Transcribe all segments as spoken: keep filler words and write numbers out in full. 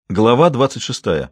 Глава двадцать шестая.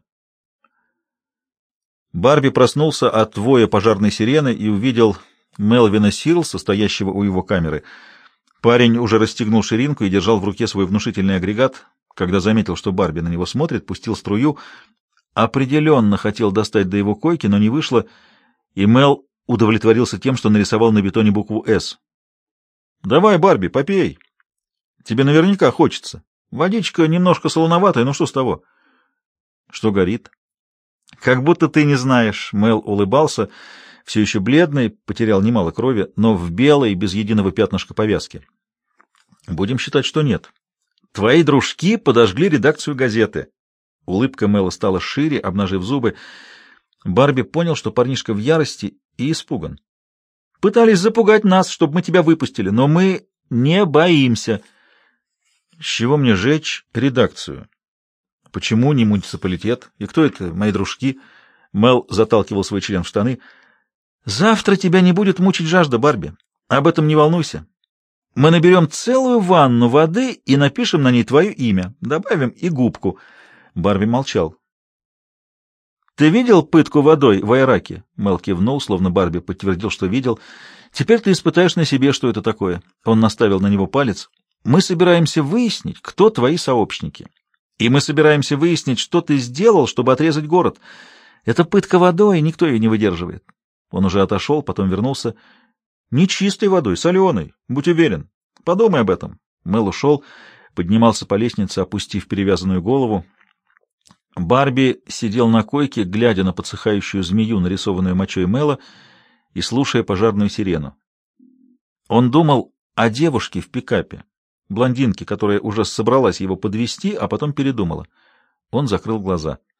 Барби проснулся от воя пожарной сирены и увидел Мелвина Сирлса, стоящего у его камеры. Парень уже расстегнул ширинку и держал в руке свой внушительный агрегат. Когда заметил, что Барби на него смотрит, пустил струю. Определенно хотел достать до его койки, но не вышло, и Мел удовлетворился тем, что нарисовал на бетоне букву «С». «Давай, Барби, попей. Тебе наверняка хочется. Водичка немножко солоноватая, но что с того?» «Что горит?» «Как будто ты не знаешь». Мел улыбался, все еще бледный, потерял немало крови, но в белой, без единого пятнышка повязки. «Будем считать, что нет. Твои дружки подожгли редакцию газеты». Улыбка Мела стала шире, обнажив зубы. Барби понял, что парнишка в ярости и испуган. «Пытались запугать нас, чтобы мы тебя выпустили, но мы не боимся». «С чего мне жечь редакцию? Почему не муниципалитет? И кто это, мои дружки?» Мел заталкивал свой член в штаны. «Завтра тебя не будет мучить жажда, Барби. Об этом не волнуйся. Мы наберем целую ванну воды и напишем на ней твое имя. Добавим и губку». Барби молчал. «Ты видел пытку водой в Айраке?» Мел кивнул, словно Барби подтвердил, что видел. «Теперь ты испытаешь на себе, что это такое». Он наставил на него палец. «Мы собираемся выяснить, кто твои сообщники. И мы собираемся выяснить, что ты сделал, чтобы отрезать город. Это пытка водой, никто ее не выдерживает». Он уже отошел, потом вернулся. «Не чистой водой, соленой, будь уверен. Подумай об этом». Мел ушел, поднимался по лестнице, опустив перевязанную голову. Барби сидел на койке, глядя на подсыхающую змею, нарисованную мочой Мела, и слушая пожарную сирену. Он думал о девушке в пикапе, блондинке, которая уже собралась его подвести, а потом передумала. Он закрыл глаза.